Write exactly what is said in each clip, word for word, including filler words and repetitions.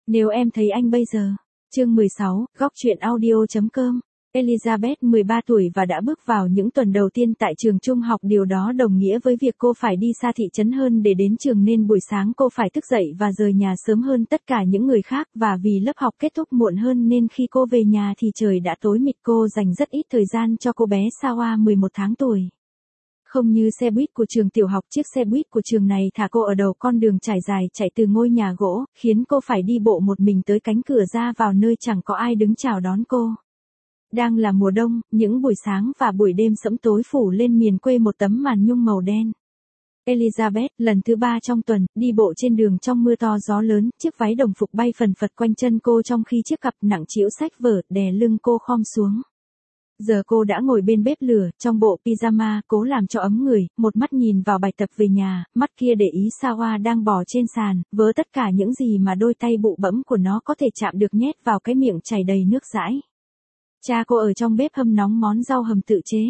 Nếu em thấy anh bây giờ. Chương mười sáu, góc truyện audio.com. Elizabeth mười ba tuổi và đã bước vào những tuần đầu tiên tại trường trung học, điều đó đồng nghĩa với việc cô phải đi xa thị trấn hơn để đến trường, nên buổi sáng cô phải thức dậy và rời nhà sớm hơn tất cả những người khác, và vì lớp học kết thúc muộn hơn nên khi cô về nhà thì trời đã tối mịt. Cô dành rất ít thời gian cho cô bé Sawa mười một tháng tuổi. Không như xe buýt của trường tiểu học, chiếc xe buýt của trường này thả cô ở đầu con đường trải dài chạy từ ngôi nhà gỗ, khiến cô phải đi bộ một mình tới cánh cửa ra vào nơi chẳng có ai đứng chào đón cô. Đang là mùa đông, những buổi sáng và buổi đêm sẫm tối phủ lên miền quê một tấm màn nhung màu đen. Elizabeth, lần thứ ba trong tuần, đi bộ trên đường trong mưa to gió lớn, chiếc váy đồng phục bay phần phật quanh chân cô trong khi chiếc cặp nặng trĩu sách vở đè lưng cô khom xuống. Giờ cô đã ngồi bên bếp lửa, trong bộ pyjama, cố làm cho ấm người, một mắt nhìn vào bài tập về nhà, mắt kia để ý Sawa đang bò trên sàn, vớ tất cả những gì mà đôi tay bụ bẫm của nó có thể chạm được nhét vào cái miệng chảy đầy nước dãi. Cha cô ở trong bếp hâm nóng món rau hầm tự chế.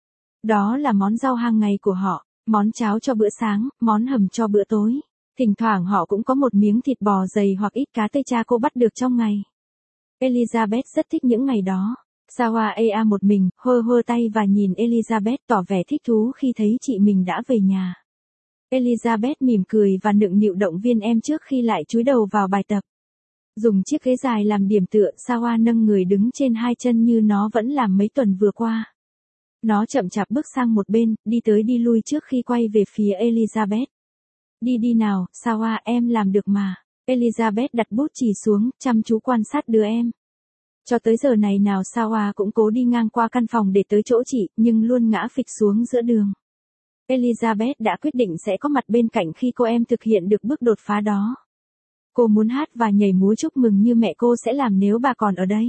Đó là món rau hàng ngày của họ, món cháo cho bữa sáng, món hầm cho bữa tối. Thỉnh thoảng họ cũng có một miếng thịt bò dày hoặc ít cá tây cha cô bắt được trong ngày. Elizabeth rất thích những ngày đó. Sawa ea một mình, hơ hơ tay và nhìn Elizabeth tỏ vẻ thích thú khi thấy chị mình đã về nhà. Elizabeth mỉm cười và nựng nịu động viên em trước khi lại chúi đầu vào bài tập. Dùng chiếc ghế dài làm điểm tựa, Sawa nâng người đứng trên hai chân như nó vẫn làm mấy tuần vừa qua. Nó chậm chạp bước sang một bên, đi tới đi lui trước khi quay về phía Elizabeth. Đi đi nào, Sawa, em làm được mà. Elizabeth đặt bút chì xuống, chăm chú quan sát đứa em. Cho tới giờ này nào Sawa cũng cố đi ngang qua căn phòng để tới chỗ chị, nhưng luôn ngã phịch xuống giữa đường. Elizabeth đã quyết định sẽ có mặt bên cạnh khi cô em thực hiện được bước đột phá đó. Cô muốn hát và nhảy múa chúc mừng như mẹ cô sẽ làm nếu bà còn ở đây.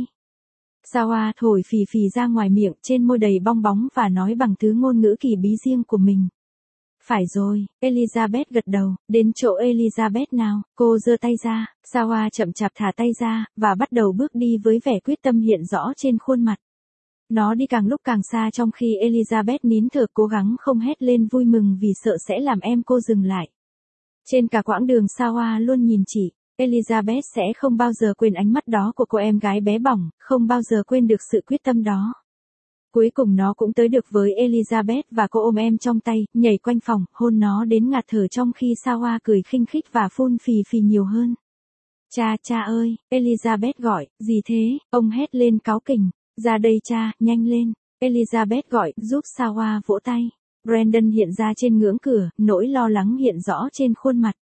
Sawa thổi phì phì ra ngoài miệng, trên môi đầy bong bóng và nói bằng thứ ngôn ngữ kỳ bí riêng của mình. Phải rồi, Elizabeth gật đầu, đến chỗ Elizabeth nào, cô giơ tay ra, Sawa chậm chạp thả tay ra, và bắt đầu bước đi với vẻ quyết tâm hiện rõ trên khuôn mặt. Nó đi càng lúc càng xa trong khi Elizabeth nín thở cố gắng không hét lên vui mừng vì sợ sẽ làm em cô dừng lại. Trên cả quãng đường Sawa luôn nhìn chị, Elizabeth sẽ không bao giờ quên ánh mắt đó của cô em gái bé bỏng, không bao giờ quên được sự quyết tâm đó. Cuối cùng nó cũng tới được với Elizabeth và cô ôm em trong tay, nhảy quanh phòng, hôn nó đến ngạt thở trong khi Sawa cười khinh khích và phun phì phì nhiều hơn. Cha, cha ơi, Elizabeth gọi, gì thế, ông hét lên cáu kỉnh, ra đây cha, nhanh lên, Elizabeth gọi, giúp Sawa vỗ tay. Brandon hiện ra trên ngưỡng cửa, nỗi lo lắng hiện rõ trên khuôn mặt.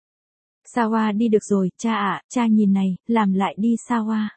Sawa đi được rồi, cha ạ, cha nhìn này, làm lại đi Sawa.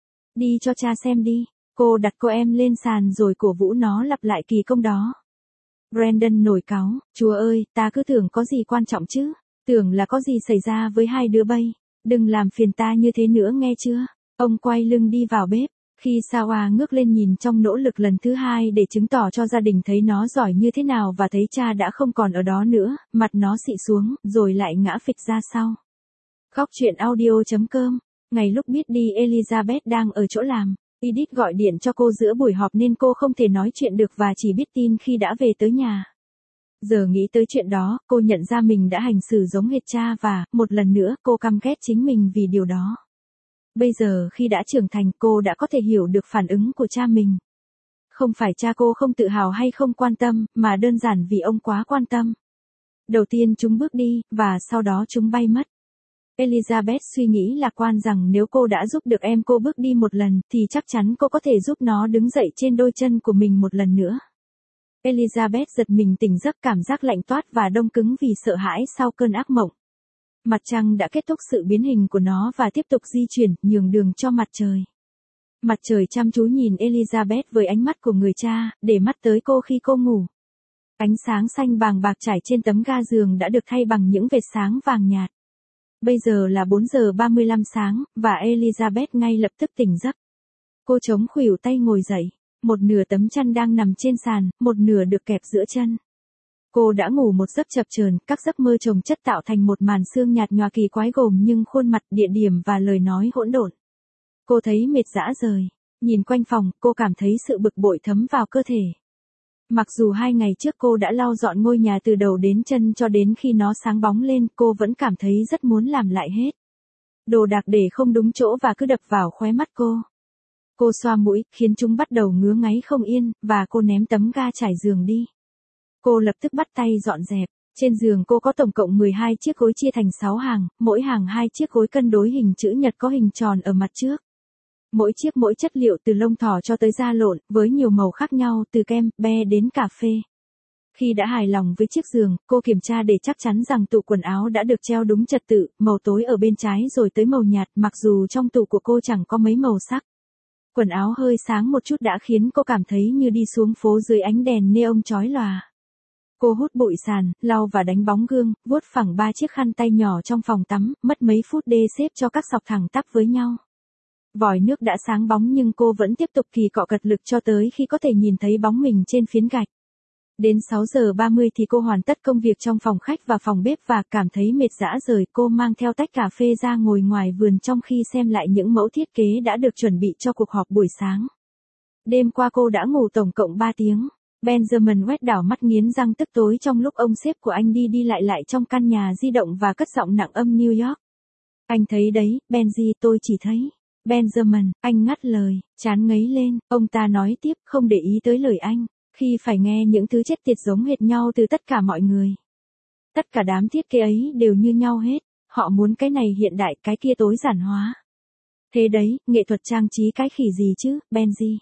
Đi cho cha xem đi. Cô đặt cô em lên sàn rồi cổ vũ nó lặp lại kỳ công đó. Brandon nổi cáu, chúa ơi, ta cứ tưởng có gì quan trọng chứ, tưởng là có gì xảy ra với hai đứa bay, đừng làm phiền ta như thế nữa nghe chưa. Ông quay lưng đi vào bếp, khi Sawa ngước lên nhìn trong nỗ lực lần thứ hai để chứng tỏ cho gia đình thấy nó giỏi như thế nào và thấy cha đã không còn ở đó nữa, mặt nó xị xuống, rồi lại ngã phịch ra sau. Góc truyện audio.com, ngày lúc biết đi Elizabeth đang ở chỗ làm. Edith gọi điện cho cô giữa buổi họp nên cô không thể nói chuyện được và chỉ biết tin khi đã về tới nhà. Giờ nghĩ tới chuyện đó, cô nhận ra mình đã hành xử giống hệt cha và, một lần nữa, cô căm ghét chính mình vì điều đó. Bây giờ khi đã trưởng thành, cô đã có thể hiểu được phản ứng của cha mình. Không phải cha cô không tự hào hay không quan tâm, mà đơn giản vì ông quá quan tâm. Đầu tiên chúng bước đi, và sau đó chúng bay mất. Elizabeth suy nghĩ lạc quan rằng nếu cô đã giúp được em cô bước đi một lần, thì chắc chắn cô có thể giúp nó đứng dậy trên đôi chân của mình một lần nữa. Elizabeth giật mình tỉnh giấc, cảm giác lạnh toát và đông cứng vì sợ hãi sau cơn ác mộng. Mặt trăng đã kết thúc sự biến hình của nó và tiếp tục di chuyển, nhường đường cho mặt trời. Mặt trời chăm chú nhìn Elizabeth với ánh mắt của người cha, để mắt tới cô khi cô ngủ. Ánh sáng xanh vàng bạc trải trên tấm ga giường đã được thay bằng những vệt sáng vàng nhạt. Bây giờ là bốn giờ ba mươi lăm sáng, và Elizabeth ngay lập tức tỉnh giấc. Cô chống khuỷu tay ngồi dậy, một nửa tấm chăn đang nằm trên sàn, một nửa được kẹp giữa chân. Cô đã ngủ một giấc chập chờn, các giấc mơ chồng chất tạo thành một màn sương nhạt nhòa kỳ quái gồm nhưng khuôn mặt, địa điểm và lời nói hỗn độn. Cô thấy mệt rã rời, nhìn quanh phòng, cô cảm thấy sự bực bội thấm vào cơ thể. Mặc dù hai ngày trước cô đã lau dọn ngôi nhà từ đầu đến chân cho đến khi nó sáng bóng lên, cô vẫn cảm thấy rất muốn làm lại hết. Đồ đạc để không đúng chỗ và cứ đập vào khóe mắt cô. Cô xoa mũi, khiến chúng bắt đầu ngứa ngáy không yên, và cô ném tấm ga trải giường đi. Cô lập tức bắt tay dọn dẹp. Trên giường cô có tổng cộng mười hai chiếc gối chia thành sáu hàng, mỗi hàng hai chiếc gối cân đối hình chữ nhật có hình tròn ở mặt trước. Mỗi chiếc mỗi chất liệu từ lông thỏ cho tới da lộn, với nhiều màu khác nhau từ kem, be đến cà phê. Khi đã hài lòng với chiếc giường, cô kiểm tra để chắc chắn rằng tủ quần áo đã được treo đúng trật tự, màu tối ở bên trái rồi tới màu nhạt, mặc dù trong tủ của cô chẳng có mấy màu sắc. Quần áo hơi sáng một chút đã khiến cô cảm thấy như đi xuống phố dưới ánh đèn neon chói lòa. Cô hút bụi sàn, lau và đánh bóng gương, vuốt phẳng ba chiếc khăn tay nhỏ trong phòng tắm, mất mấy phút để xếp cho các sọc thẳng tắp với nhau. Vòi nước đã sáng bóng nhưng cô vẫn tiếp tục kỳ cọ cật lực cho tới khi có thể nhìn thấy bóng mình trên phiến gạch. Đến sáu giờ ba mươi thì cô hoàn tất công việc trong phòng khách và phòng bếp và cảm thấy mệt rã rời. Cô mang theo tách cà phê ra ngồi ngoài vườn trong khi xem lại những mẫu thiết kế đã được chuẩn bị cho cuộc họp buổi sáng. Đêm qua cô đã ngủ tổng cộng ba tiếng. Benjamin West đảo mắt nghiến răng tức tối trong lúc ông sếp của anh đi đi lại lại trong căn nhà di động và cất giọng nặng âm New York. Anh thấy đấy, Benji, tôi chỉ thấy. Benjamin, anh ngắt lời, chán ngấy lên, ông ta nói tiếp, không để ý tới lời anh, khi phải nghe những thứ chết tiệt giống hệt nhau từ tất cả mọi người. Tất cả đám thiết kế ấy đều như nhau hết, họ muốn cái này hiện đại, cái kia tối giản hóa. Thế đấy, nghệ thuật trang trí cái khỉ gì chứ, Benji?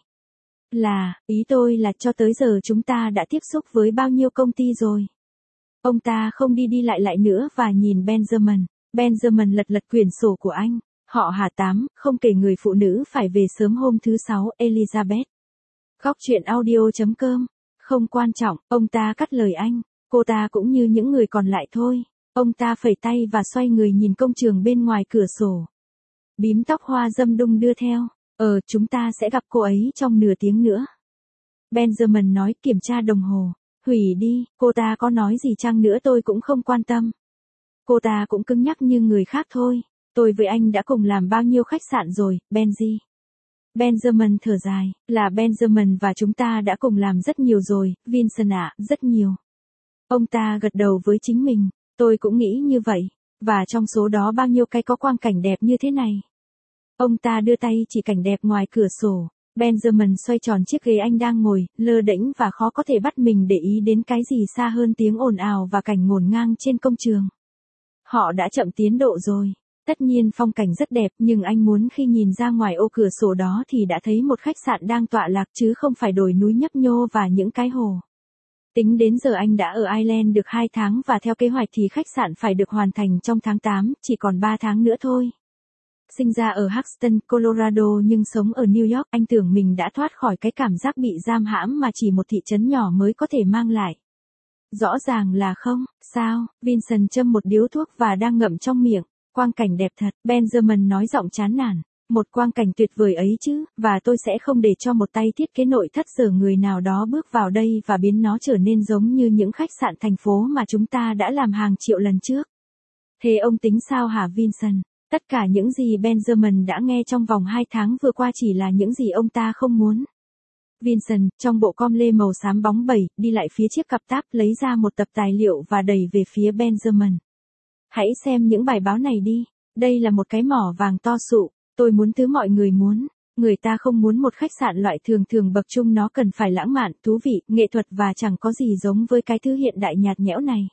Là, ý tôi là cho tới giờ chúng ta đã tiếp xúc với bao nhiêu công ty rồi. Ông ta không đi đi lại lại nữa và nhìn Benjamin. Benjamin lật lật quyển sổ của anh. Họ Hà tám, không kể người phụ nữ phải về sớm hôm thứ sáu, Elizabeth. Góc chuyện audio chấm com. Không quan trọng, ông ta cắt lời anh. Cô ta cũng như những người còn lại thôi. Ông ta phẩy tay và xoay người nhìn công trường bên ngoài cửa sổ. Bím tóc hoa dâm đung đưa theo. Ờ, chúng ta sẽ gặp cô ấy trong nửa tiếng nữa. Benjamin nói, kiểm tra đồng hồ. Hủy đi, cô ta có nói gì chăng nữa tôi cũng không quan tâm. Cô ta cũng cứng nhắc như người khác thôi. Tôi với anh đã cùng làm bao nhiêu khách sạn rồi, Benji. Benjamin thở dài, là Benjamin và chúng ta đã cùng làm rất nhiều rồi, Vincent ạ, rất nhiều. Ông ta gật đầu với chính mình, tôi cũng nghĩ như vậy, và trong số đó bao nhiêu cái có quang cảnh đẹp như thế này. Ông ta đưa tay chỉ cảnh đẹp ngoài cửa sổ. Benjamin xoay tròn chiếc ghế anh đang ngồi, lơ đễnh và khó có thể bắt mình để ý đến cái gì xa hơn tiếng ồn ào và cảnh ngổn ngang trên công trường. Họ đã chậm tiến độ rồi. Tất nhiên phong cảnh rất đẹp, nhưng anh muốn khi nhìn ra ngoài ô cửa sổ đó thì đã thấy một khách sạn đang tọa lạc chứ không phải đồi núi nhấp nhô và những cái hồ. Tính đến giờ anh đã ở Ireland được hai tháng và theo kế hoạch thì khách sạn phải được hoàn thành trong tháng tám, chỉ còn ba tháng nữa thôi. Sinh ra ở Houston, Colorado nhưng sống ở New York, anh tưởng mình đã thoát khỏi cái cảm giác bị giam hãm mà chỉ một thị trấn nhỏ mới có thể mang lại. Rõ ràng là không, sao? Vincent châm một điếu thuốc và đang ngậm trong miệng. Quang cảnh đẹp thật, Benjamin nói giọng chán nản. Một quang cảnh tuyệt vời ấy chứ, và tôi sẽ không để cho một tay thiết kế nội thất sở người nào đó bước vào đây và biến nó trở nên giống như những khách sạn thành phố mà chúng ta đã làm hàng triệu lần trước. Thế ông tính sao hả Vincent? Tất cả những gì Benjamin đã nghe trong vòng hai tháng vừa qua chỉ là những gì ông ta không muốn. Vincent, trong bộ com lê màu xám bóng bẩy, đi lại phía chiếc cặp táp lấy ra một tập tài liệu và đẩy về phía Benjamin. Hãy xem những bài báo này đi. Đây là một cái mỏ vàng to sụ. Tôi muốn thứ mọi người muốn. Người ta không muốn một khách sạn loại thường thường bậc trung, nó cần phải lãng mạn, thú vị, nghệ thuật và chẳng có gì giống với cái thứ hiện đại nhạt nhẽo này.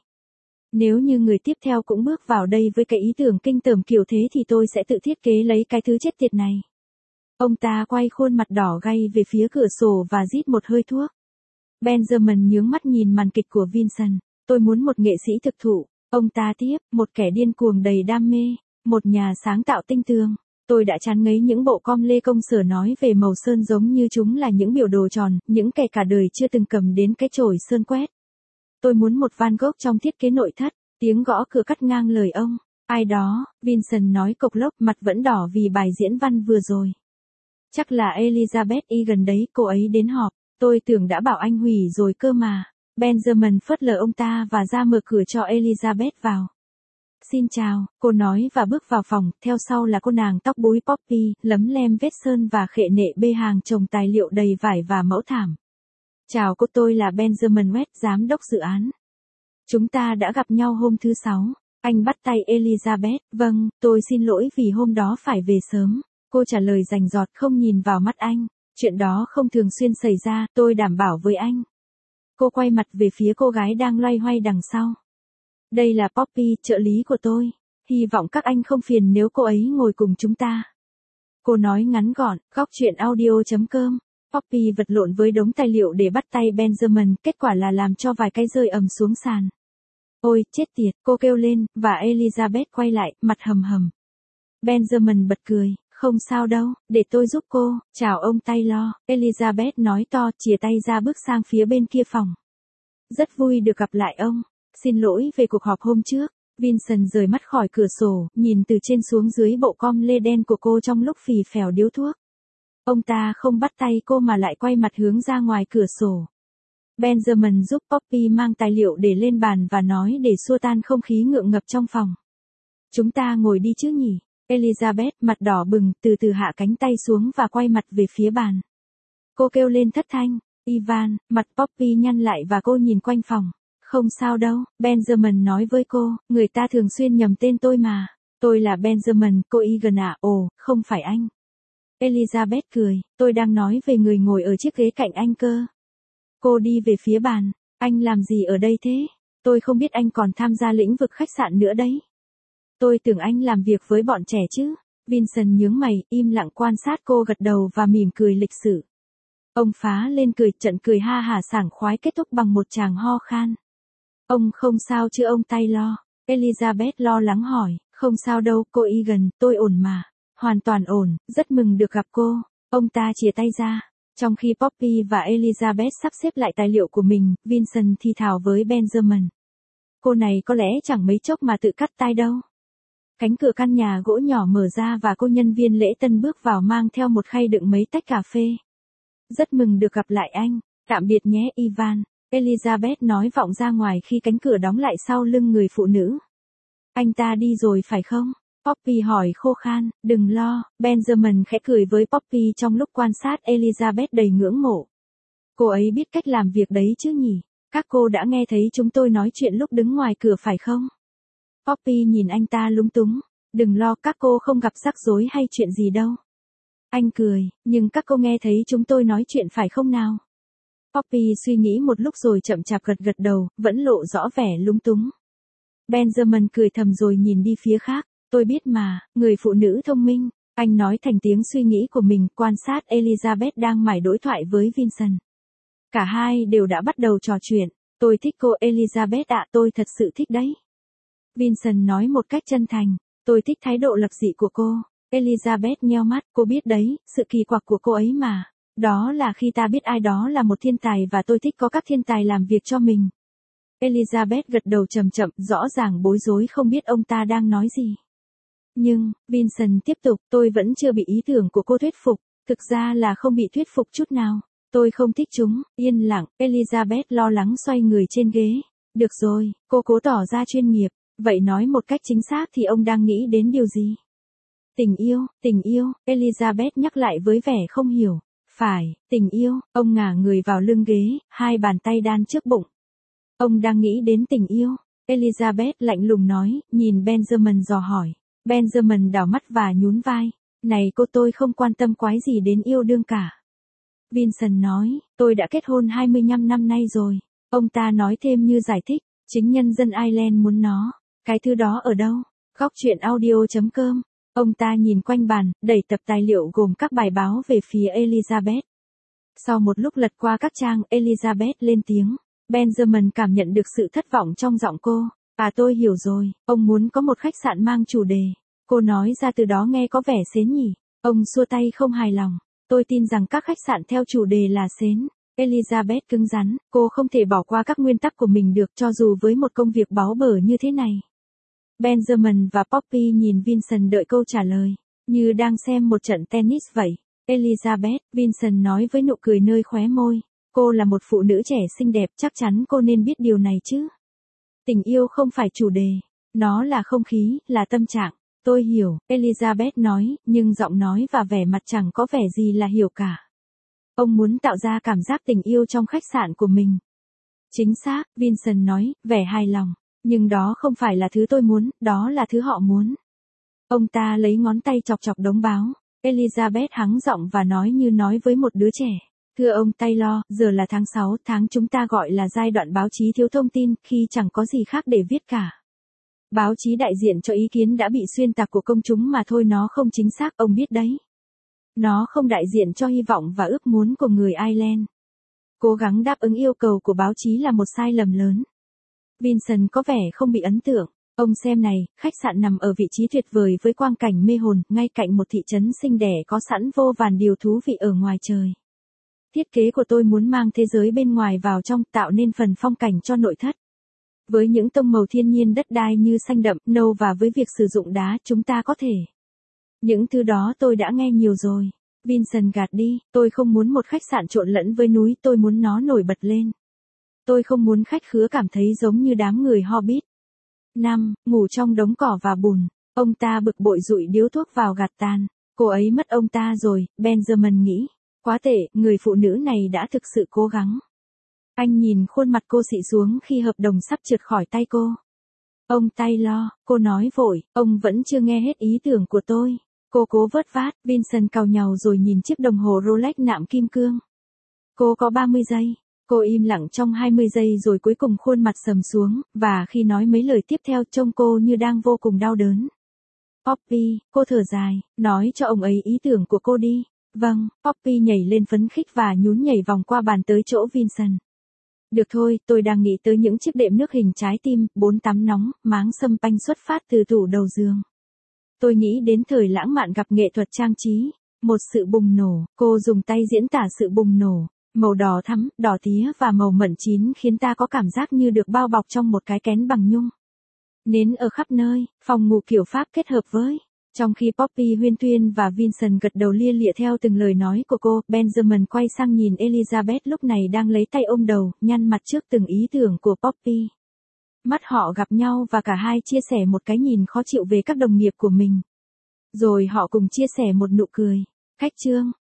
Nếu như người tiếp theo cũng bước vào đây với cái ý tưởng kinh tởm kiểu thế thì tôi sẽ tự thiết kế lấy cái thứ chết tiệt này. Ông ta quay khuôn mặt đỏ gay về phía cửa sổ và rít một hơi thuốc. Benjamin nhướng mắt nhìn màn kịch của Vincent. Tôi muốn một nghệ sĩ thực thụ. Ông ta tiếp, một kẻ điên cuồng đầy đam mê, một nhà sáng tạo tinh tường. Tôi đã chán ngấy những bộ com lê công sở nói về màu sơn giống như chúng là những biểu đồ tròn, những kẻ cả đời chưa từng cầm đến cái chổi sơn quét. Tôi muốn một Van Gogh trong thiết kế nội thất. Tiếng gõ cửa cắt ngang lời ông. Ai đó, Vincent nói cộc lốc, mặt vẫn đỏ vì bài diễn văn vừa rồi. Chắc là Elizabeth Y gần đấy, cô ấy đến họp. Tôi tưởng đã bảo anh hủy rồi cơ mà. Benjamin phớt lờ ông ta và ra mở cửa cho Elizabeth vào. Xin chào, cô nói và bước vào phòng, theo sau là cô nàng tóc búi Poppy, lấm lem vết sơn và khệ nệ bê hàng chồng tài liệu đầy vải và mẫu thảm. Chào cô, tôi là Benjamin West, giám đốc dự án. Chúng ta đã gặp nhau hôm thứ sáu. Anh bắt tay Elizabeth, vâng, tôi xin lỗi vì hôm đó phải về sớm. Cô trả lời rành rọt không nhìn vào mắt anh. Chuyện đó không thường xuyên xảy ra, tôi đảm bảo với anh. Cô quay mặt về phía cô gái đang loay hoay đằng sau. Đây là Poppy, trợ lý của tôi. Hy vọng các anh không phiền nếu cô ấy ngồi cùng chúng ta. Cô nói ngắn gọn, góc chuyện audio chấm com. Poppy vật lộn với đống tài liệu để bắt tay Benjamin, kết quả là làm cho vài cái rơi ầm xuống sàn. Ôi, chết tiệt, cô kêu lên, và Elizabeth quay lại, mặt hầm hầm. Benjamin bật cười, không sao đâu, để tôi giúp cô, chào ông Taylor, Elizabeth nói to, chìa tay ra bước sang phía bên kia phòng. Rất vui được gặp lại ông, xin lỗi về cuộc họp hôm trước. Vincent rời mắt khỏi cửa sổ, nhìn từ trên xuống dưới bộ com lê đen của cô trong lúc phì phèo điếu thuốc. Ông ta không bắt tay cô mà lại quay mặt hướng ra ngoài cửa sổ. Benjamin giúp Poppy mang tài liệu để lên bàn và nói để xua tan không khí ngượng ngập trong phòng. Chúng ta ngồi đi chứ nhỉ? Elizabeth, mặt đỏ bừng, từ từ hạ cánh tay xuống và quay mặt về phía bàn. Cô kêu lên thất thanh, Ivan, mặt Poppy nhăn lại và cô nhìn quanh phòng. Không sao đâu, Benjamin nói với cô, người ta thường xuyên nhầm tên tôi mà. Tôi là Benjamin, cô Egan à, ồ, không phải anh. Elizabeth cười, tôi đang nói về người ngồi ở chiếc ghế cạnh anh cơ. Cô đi về phía bàn, anh làm gì ở đây thế? Tôi không biết anh còn tham gia lĩnh vực khách sạn nữa đấy. Tôi tưởng anh làm việc với bọn trẻ chứ. Vincent nhướng mày, im lặng quan sát cô gật đầu và mỉm cười lịch sự. Ông phá lên cười, trận cười ha hả sảng khoái kết thúc bằng một tràng ho khan. Ông không sao chứ ông Taylor? Elizabeth lo lắng hỏi, không sao đâu, cô Egan, tôi ổn mà. Hoàn toàn ổn, rất mừng được gặp cô. Ông ta chìa tay ra. Trong khi Poppy và Elizabeth sắp xếp lại tài liệu của mình, Vincent thì thào với Benjamin. Cô này có lẽ chẳng mấy chốc mà tự cắt tai đâu. Cánh cửa căn nhà gỗ nhỏ mở ra và cô nhân viên lễ tân bước vào mang theo một khay đựng mấy tách cà phê. Rất mừng được gặp lại anh. Tạm biệt nhé Ivan. Elizabeth nói vọng ra ngoài khi cánh cửa đóng lại sau lưng người phụ nữ. Anh ta đi rồi phải không? Poppy hỏi khô khan, đừng lo, Benjamin khẽ cười với Poppy trong lúc quan sát Elizabeth đầy ngưỡng mộ. Cô ấy biết cách làm việc đấy chứ nhỉ? Các cô đã nghe thấy chúng tôi nói chuyện lúc đứng ngoài cửa phải không? Poppy nhìn anh ta lúng túng, đừng lo, các cô không gặp rắc rối hay chuyện gì đâu. Anh cười, nhưng các cô nghe thấy chúng tôi nói chuyện phải không nào? Poppy suy nghĩ một lúc rồi chậm chạp gật gật đầu, vẫn lộ rõ vẻ lúng túng. Benjamin cười thầm rồi nhìn đi phía khác. Tôi biết mà, người phụ nữ thông minh. Anh nói thành tiếng suy nghĩ của mình, quan sát Elizabeth đang mải đối thoại với Vincent. Cả hai đều đã bắt đầu trò chuyện. Tôi thích cô Elizabeth ạ, tôi thật sự thích đấy. Vincent nói một cách chân thành. Tôi thích thái độ lập dị của cô. Elizabeth nheo mắt, cô biết đấy, sự kỳ quặc của cô ấy mà. Đó là khi ta biết ai đó là một thiên tài và tôi thích có các thiên tài làm việc cho mình. Elizabeth gật đầu chậm chậm, rõ ràng bối rối không biết ông ta đang nói gì. Nhưng, Vincent tiếp tục, tôi vẫn chưa bị ý tưởng của cô thuyết phục, thực ra là không bị thuyết phục chút nào. Tôi không thích chúng, yên lặng, Elizabeth lo lắng xoay người trên ghế. Được rồi, cô cố tỏ ra chuyên nghiệp, vậy nói một cách chính xác thì ông đang nghĩ đến điều gì? Tình yêu, tình yêu, Elizabeth nhắc lại với vẻ không hiểu. Phải, tình yêu, ông ngả người vào lưng ghế, hai bàn tay đan trước bụng. Ông đang nghĩ đến tình yêu, Elizabeth lạnh lùng nói, nhìn Benjamin dò hỏi. Benjamin đảo mắt và nhún vai. Này cô, tôi không quan tâm quái gì đến yêu đương cả. Vincent nói, tôi đã kết hôn hai mươi lăm năm nay rồi. Ông ta nói thêm như giải thích, chính nhân dân Ireland muốn nó. Cái thứ đó ở đâu? Góc chuyện audio chấm com. Ông ta nhìn quanh bàn, đẩy tập tài liệu gồm các bài báo về phía Elizabeth. Sau một lúc lật qua các trang, Elizabeth lên tiếng. Benjamin cảm nhận được sự thất vọng trong giọng cô. À tôi hiểu rồi, ông muốn có một khách sạn mang chủ đề. Cô nói ra từ đó nghe có vẻ sến nhỉ. Ông xua tay không hài lòng. Tôi tin rằng các khách sạn theo chủ đề là sến. Elizabeth cứng rắn, cô không thể bỏ qua các nguyên tắc của mình được cho dù với một công việc báu bở như thế này. Benjamin và Poppy nhìn Vincent đợi câu trả lời, như đang xem một trận tennis vậy. Elizabeth, Vincent nói với nụ cười nơi khóe môi. Cô là một phụ nữ trẻ xinh đẹp, chắc chắn cô nên biết điều này chứ. Tình yêu không phải chủ đề. Nó là không khí, là tâm trạng. Tôi hiểu, Elizabeth nói, nhưng giọng nói và vẻ mặt chẳng có vẻ gì là hiểu cả. Ông muốn tạo ra cảm giác tình yêu trong khách sạn của mình. Chính xác, Vincent nói, vẻ hài lòng. Nhưng đó không phải là thứ tôi muốn, đó là thứ họ muốn. Ông ta lấy ngón tay chọc chọc đống báo. Elizabeth hắng giọng và nói như nói với một đứa trẻ. Thưa ông Taylor, giờ là tháng sáu, tháng chúng ta gọi là giai đoạn báo chí thiếu thông tin, khi chẳng có gì khác để viết cả. Báo chí đại diện cho ý kiến đã bị xuyên tạc của công chúng mà thôi, nó không chính xác, ông biết đấy. Nó không đại diện cho hy vọng và ước muốn của người Ireland. Cố gắng đáp ứng yêu cầu của báo chí là một sai lầm lớn. Vincent có vẻ không bị ấn tượng. Ông xem này, khách sạn nằm ở vị trí tuyệt vời với quang cảnh mê hồn, ngay cạnh một thị trấn xinh đẹp có sẵn vô vàn điều thú vị ở ngoài trời. Thiết kế của tôi muốn mang thế giới bên ngoài vào trong, tạo nên phần phong cảnh cho nội thất. Với những tông màu thiên nhiên đất đai như xanh đậm, nâu và với việc sử dụng đá, chúng ta có thể. Những thứ đó tôi đã nghe nhiều rồi. Vincent gạt đi, tôi không muốn một khách sạn trộn lẫn với núi, tôi muốn nó nổi bật lên. Tôi không muốn khách khứa cảm thấy giống như đám người Hobbit. năm. Ngủ trong đống cỏ và bùn. Ông ta bực bội dụi điếu thuốc vào gạt tàn. Cô ấy mất ông ta rồi, Benjamin nghĩ. Quá tệ, người phụ nữ này đã thực sự cố gắng. Anh nhìn khuôn mặt cô xị xuống khi hợp đồng sắp trượt khỏi tay cô. Ông Taylor, cô nói vội, ông vẫn chưa nghe hết ý tưởng của tôi. Cô cố vớt vát, Vincent cau nhàu rồi nhìn chiếc đồng hồ Rolex nạm kim cương. Cô có ba mươi giây. Cô im lặng trong hai mươi giây rồi cuối cùng khuôn mặt sầm xuống, và khi nói mấy lời tiếp theo trông cô như đang vô cùng đau đớn. Poppy, cô thở dài, nói cho ông ấy ý tưởng của cô đi. Vâng, Poppy nhảy lên phấn khích và nhún nhảy vòng qua bàn tới chỗ Vincent. Được thôi, tôi đang nghĩ tới những chiếc đệm nước hình trái tim, bốn tắm nóng, máng sâm panh xuất phát từ tủ đầu giường. Tôi nghĩ đến thời lãng mạn gặp nghệ thuật trang trí. Một sự bùng nổ, cô dùng tay diễn tả sự bùng nổ. Màu đỏ thắm, đỏ tía và màu mận chín khiến ta có cảm giác như được bao bọc trong một cái kén bằng nhung. Nến ở khắp nơi, phòng ngủ kiểu Pháp kết hợp với. Trong khi Poppy huyên thuyên và Vincent gật đầu lia lịa theo từng lời nói của cô, Benjamin quay sang nhìn Elizabeth lúc này đang lấy tay ôm đầu, nhăn mặt trước từng ý tưởng của Poppy. Mắt họ gặp nhau và cả hai chia sẻ một cái nhìn khó chịu về các đồng nghiệp của mình. Rồi họ cùng chia sẻ một nụ cười. Khách trương,